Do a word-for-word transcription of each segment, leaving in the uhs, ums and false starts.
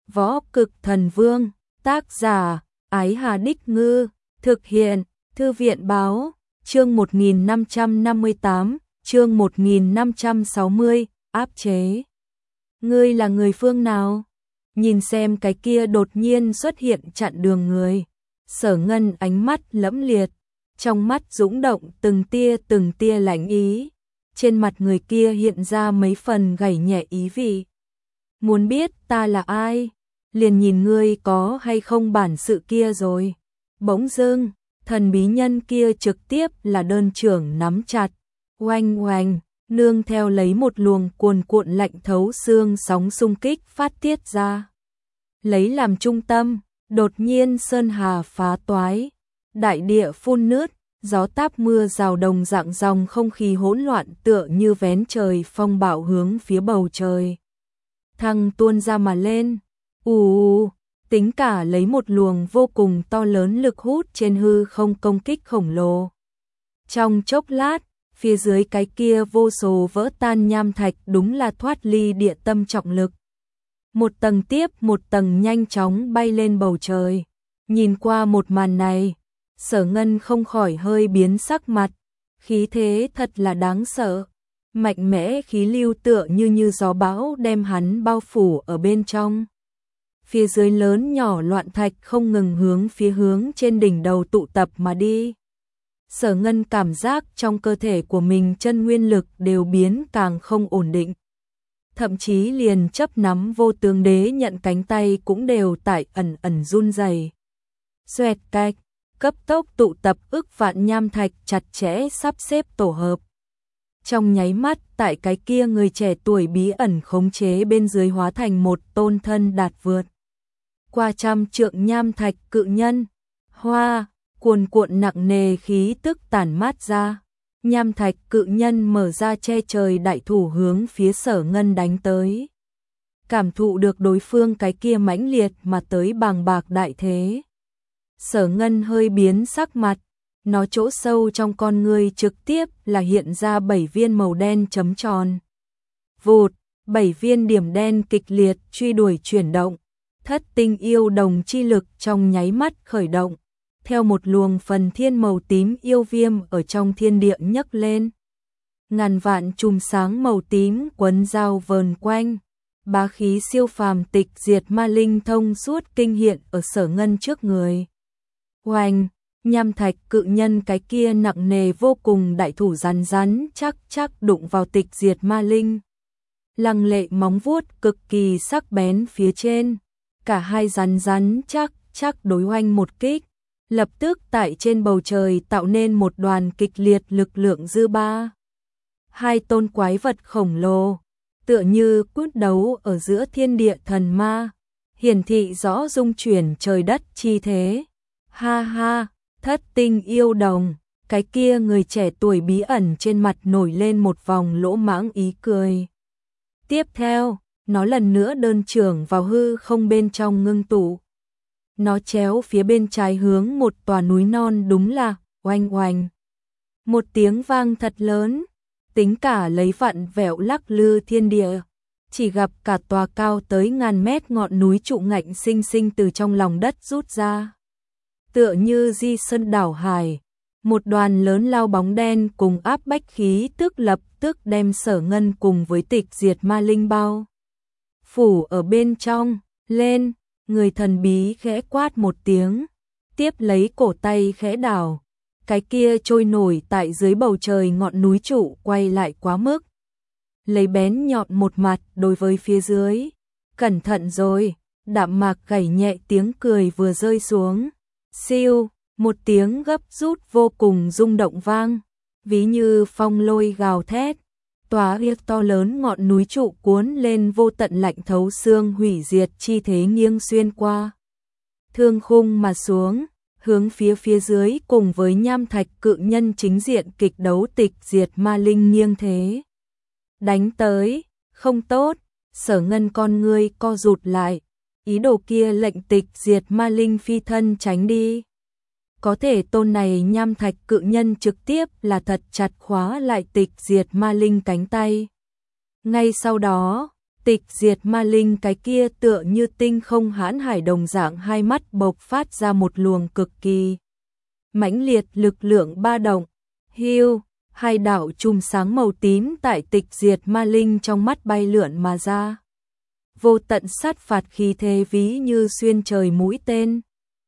Võ Cực Thần Vương, tác giả, Ái Hà Đích Ngư, thực hiện, Thư viện Báo, chương một nghìn năm trăm năm mươi tám, chương một nghìn năm trăm sáu mươi, áp chế. Ngươi là người phương nào? Nhìn xem cái kia đột nhiên xuất hiện chặn đường người. Sở Ngân ánh mắt lẫm liệt, trong mắt dũng động từng tia từng tia lạnh ý. Trên mặt người kia hiện ra mấy phần gảy nhẹ ý vị. Muốn biết ta là ai? Liền nhìn ngươi có hay không bản sự kia rồi. Bỗng dưng, thần bí nhân kia trực tiếp là đơn trưởng nắm chặt. Oanh oanh, nương theo lấy một luồng cuồn cuộn lạnh thấu xương sóng xung kích phát tiết ra. Lấy làm trung tâm, đột nhiên sơn hà phá toái. Đại địa phun nứt, gió táp mưa rào đồng dạng dòng không khí hỗn loạn tựa như vén trời phong bạo hướng phía bầu trời. Thăng tuôn ra mà lên, ù ù, tính cả lấy một luồng vô cùng to lớn lực hút trên hư không công kích khổng lồ. Trong chốc lát, phía dưới cái kia vô số vỡ tan nham thạch đúng là thoát ly địa tâm trọng lực. Một tầng tiếp một tầng nhanh chóng bay lên bầu trời. Nhìn qua một màn này, Sở Ngân không khỏi hơi biến sắc mặt, khí thế thật là đáng sợ. Mạnh mẽ khí lưu tựa như như gió bão đem hắn bao phủ ở bên trong. Phía dưới lớn nhỏ loạn thạch không ngừng hướng phía hướng trên đỉnh đầu tụ tập mà đi. Sở Ngân cảm giác trong cơ thể của mình chân nguyên lực đều biến càng không ổn định. Thậm chí liền chấp nắm vô tướng đế nhận cánh tay cũng đều tại ẩn ẩn run rẩy. Xoẹt cạch, cấp tốc tụ tập ức vạn nham thạch chặt chẽ sắp xếp tổ hợp. Trong nháy mắt, tại cái kia người trẻ tuổi bí ẩn khống chế bên dưới hóa thành một tôn thân đạt vượt qua trăm trượng nham thạch cự nhân. Hoa, cuồn cuộn nặng nề khí tức tản mát ra. Nham thạch cự nhân mở ra che trời đại thủ hướng phía Sở Ngân đánh tới. Cảm thụ được đối phương cái kia mãnh liệt mà tới bàng bạc đại thế. Sở Ngân hơi biến sắc mặt, nó chỗ sâu trong con người trực tiếp là hiện ra bảy viên màu đen chấm tròn. Vụt, bảy viên điểm đen kịch liệt truy đuổi chuyển động, thất tinh yêu đồng chi lực trong nháy mắt khởi động. Theo một luồng phần thiên màu tím yêu viêm ở trong thiên địa nhấc lên. Ngàn vạn chùm sáng màu tím quấn dao vờn quanh. Bá khí siêu phàm tịch diệt ma linh thông suốt kinh hiện ở Sở Ngân trước người. Oanh, nham thạch cự nhân cái kia nặng nề vô cùng đại thủ rắn rắn chắc chắc đụng vào tịch diệt ma linh. Lăng lệ móng vuốt cực kỳ sắc bén phía trên. Cả hai rắn rắn chắc chắc đối oanh một kích. Lập tức tại trên bầu trời tạo nên một đoàn kịch liệt lực lượng dư ba. Hai tôn quái vật khổng lồ, tựa như quyết đấu ở giữa thiên địa thần ma, hiển thị rõ dung chuyển trời đất chi thế. Ha ha, thất tinh yêu đồng, cái kia người trẻ tuổi bí ẩn trên mặt nổi lên một vòng lỗ mãng ý cười. Tiếp theo, nó lần nữa đơn trưởng vào hư không bên trong ngưng tụ. Nó chéo phía bên trái hướng một tòa núi non đúng là oanh oanh. Một tiếng vang thật lớn, tính cả lấy vặn vẹo lắc lư thiên địa. Chỉ gặp cả tòa cao tới ngàn mét ngọn núi trụ ngạnh sinh sinh từ trong lòng đất rút ra. Tựa như di sơn đảo hải, một đoàn lớn lao bóng đen cùng áp bách khí tức lập tức đem Sở Ngân cùng với tịch diệt ma linh bao. Phủ ở bên trong, lên. Người thần bí khẽ quát một tiếng, tiếp lấy cổ tay khẽ đảo, cái kia trôi nổi tại dưới bầu trời ngọn núi trụ quay lại quá mức. Lấy bén nhọn một mặt đối với phía dưới, cẩn thận rồi, đạm mạc gảy nhẹ tiếng cười vừa rơi xuống. Siêu, một tiếng gấp rút vô cùng rung động vang, ví như phong lôi gào thét. Tòa riêc to lớn ngọn núi trụ cuốn lên vô tận lạnh thấu xương hủy diệt chi thế nghiêng xuyên qua. Thương khung mà xuống, hướng phía phía dưới cùng với nham thạch cự nhân chính diện kịch đấu tịch diệt ma linh nghiêng thế. Đánh tới, không tốt, Sở Ngân con ngươi co rụt lại, ý đồ kia lệnh tịch diệt ma linh phi thân tránh đi. Có thể tôn này nham thạch cự nhân trực tiếp là thật chặt khóa lại tịch diệt ma linh cánh tay. Ngay sau đó, Tịch diệt ma linh cái kia tựa như tinh không hãn hải đồng dạng, hai mắt bộc phát ra một luồng cực kỳ mãnh liệt lực lượng ba động. Hiu, hai đạo chùm sáng màu tím tại tịch diệt ma linh trong mắt bay lượn mà ra. Vô tận sát phạt khí thế ví như xuyên trời mũi tên.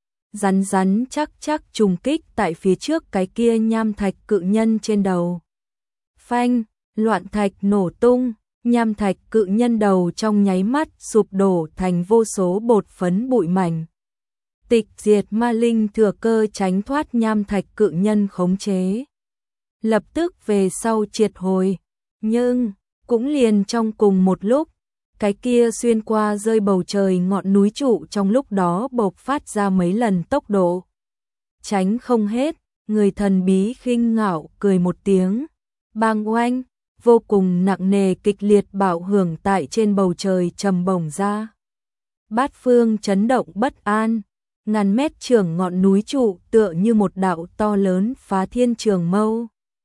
Rắn rắn chắc chắc trùng kích tại phía trước cái kia nham thạch cự nhân trên đầu. Phanh, loạn thạch nổ tung, nham thạch cự nhân đầu trong nháy mắt sụp đổ thành vô số bột phấn bụi mảnh. Tịch diệt ma linh thừa cơ tránh thoát nham thạch cự nhân khống chế, lập tức về sau triệt hồi. Nhưng cũng liền trong cùng một lúc, cái kia xuyên qua rơi bầu trời ngọn núi trụ trong lúc đó bộc phát ra mấy lần tốc độ. Tránh không hết, người thần bí khinh ngạo cười một tiếng. Bang oanh, vô cùng nặng nề kịch liệt bạo hưởng tại trên bầu trời trầm bổng ra. Bát phương chấn động bất an, ngàn mét trường ngọn núi trụ tựa như một đạo to lớn phá thiên trường mâu.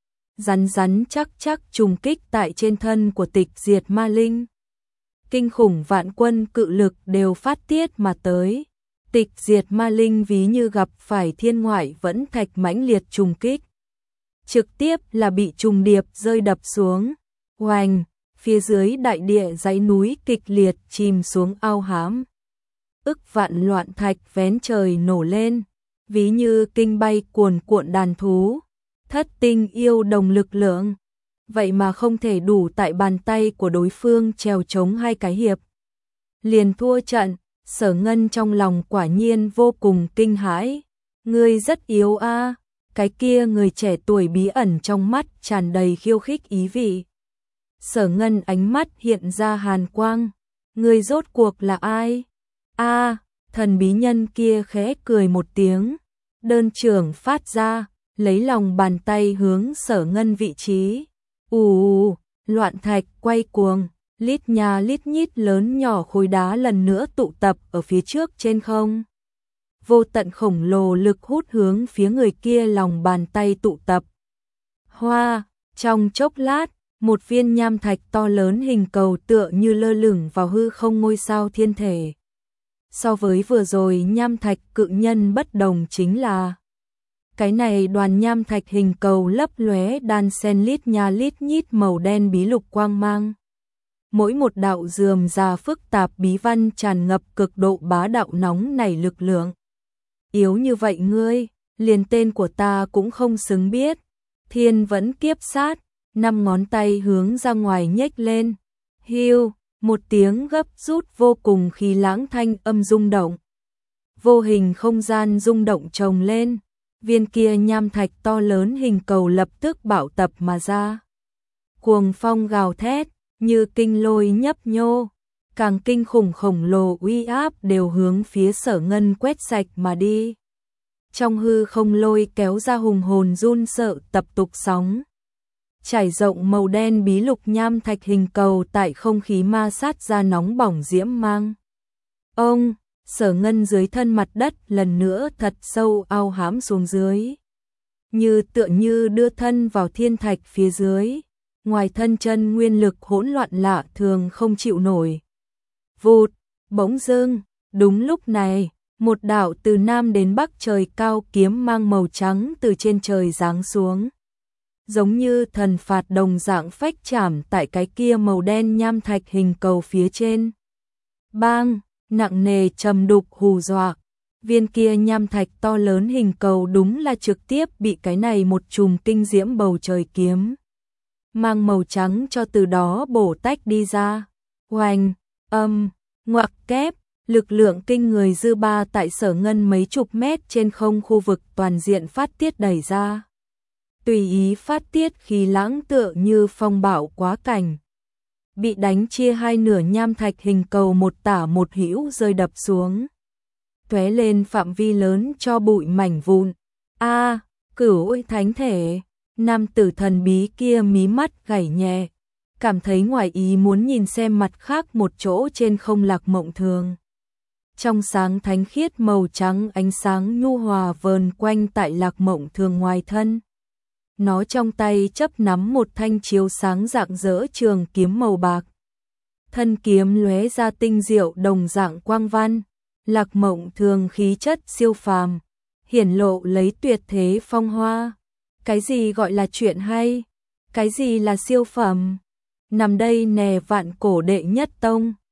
Rắn rắn chắc chắc trùng kích tại trên thân của tịch diệt ma linh. Kinh khủng vạn quân cự lực đều phát tiết mà tới. Tịch diệt ma linh ví như gặp phải thiên ngoại vẫn thạch mãnh liệt trùng kích. Trực tiếp là bị trùng điệp rơi đập xuống. Oanh, phía dưới đại địa dãy núi kịch liệt chìm xuống ao hám. Ức vạn loạn thạch vén trời nổ lên, ví như kinh bay cuồn cuộn đàn thú. Thất tinh yêu đồng lực lượng, vậy mà không thể đủ tại bàn tay của đối phương trèo chống hai cái hiệp. Liền thua trận, Sở Ngân trong lòng quả nhiên vô cùng kinh hãi. Ngươi rất yếu a. Cái kia người trẻ tuổi bí ẩn trong mắt tràn đầy khiêu khích ý vị. Sở Ngân ánh mắt hiện ra hàn quang. Ngươi rốt cuộc là ai? A, thần bí nhân kia khẽ cười một tiếng, đơn trưởng phát ra, lấy lòng bàn tay hướng Sở Ngân vị trí. Ù, loạn thạch quay cuồng, lít nhà lít nhít lớn nhỏ khối đá lần nữa tụ tập ở phía trước trên không. Vô tận khổng lồ lực hút hướng phía người kia lòng bàn tay tụ tập. Hoa, trong chốc lát, một viên nham thạch to lớn hình cầu tựa như lơ lửng vào hư không ngôi sao thiên thể. So với vừa rồi nham thạch cự nhân bất đồng chính là cái này đoàn nham thạch hình cầu lấp lóe đan sen lít nha lít nhít màu đen bí lục quang mang. Mỗi một đạo rườm rà phức tạp bí văn tràn ngập cực độ bá đạo nóng nảy lực lượng. Yếu như vậy ngươi, liền tên của ta cũng không xứng biết. Thiên vẫn kiếp sát, năm ngón tay hướng ra ngoài nhếch lên. Hiu, một tiếng gấp rút vô cùng khí lãng thanh âm rung động. Vô hình không gian rung động chồng lên. Viên kia nham thạch to lớn hình cầu lập tức bạo tập mà ra. Cuồng phong gào thét, như kinh lôi nhấp nhô, càng kinh khủng khổng lồ uy áp đều hướng phía Sở Ngân quét sạch mà đi. Trong hư không lôi kéo ra hùng hồn run sợ tập tục sóng. Trải rộng màu đen bí lục nham thạch hình cầu tại không khí ma sát ra nóng bỏng diễm mang. Ông, Sở Ngân dưới thân mặt đất lần nữa thật sâu ao hãm xuống dưới. Như tựa như đưa thân vào thiên thạch phía dưới. Ngoài thân chân nguyên lực hỗn loạn lạ thường không chịu nổi. Vụt, bỗng dưng, đúng lúc này, một đạo từ nam đến bắc trời cao kiếm mang màu trắng từ trên trời giáng xuống. Giống như thần phạt đồng dạng phách chạm tại cái kia màu đen nham thạch hình cầu phía trên. Bang, nặng nề trầm đục hù dọa. Viên kia nham thạch to lớn hình cầu đúng là trực tiếp bị cái này một chùm kinh diễm bầu trời kiếm mang màu trắng cho từ đó bổ tách đi ra. Oanh, âm, ngoặc kép, lực lượng kinh người dư ba tại Sở Ngân mấy chục mét trên không khu vực toàn diện phát tiết đẩy ra. Tùy ý phát tiết khí lãng tựa như phong bạo quá cảnh. Bị đánh chia hai nửa nham thạch hình cầu một tả một hữu rơi đập xuống. Tóe lên phạm vi lớn cho bụi mảnh vụn. A, cửu ôi thánh thể. Nam tử thần bí kia mí mắt gảy nhẹ, cảm thấy ngoài ý muốn nhìn xem mặt khác một chỗ trên không Lạc Mộng Thường. Trong sáng thánh khiết màu trắng ánh sáng nhu hòa vờn quanh tại Lạc Mộng Thường ngoài thân. Nó trong tay chấp nắm một thanh chiếu sáng rạng rỡ trường kiếm màu bạc. thân kiếm lóe ra tinh diệu đồng dạng quang văn, Lạc Mộng Thường khí chất siêu phàm, hiển lộ lấy tuyệt thế phong hoa. Cái gì gọi là chuyện hay? Cái gì là siêu phẩm? Nằm đây nè vạn cổ đệ nhất tông.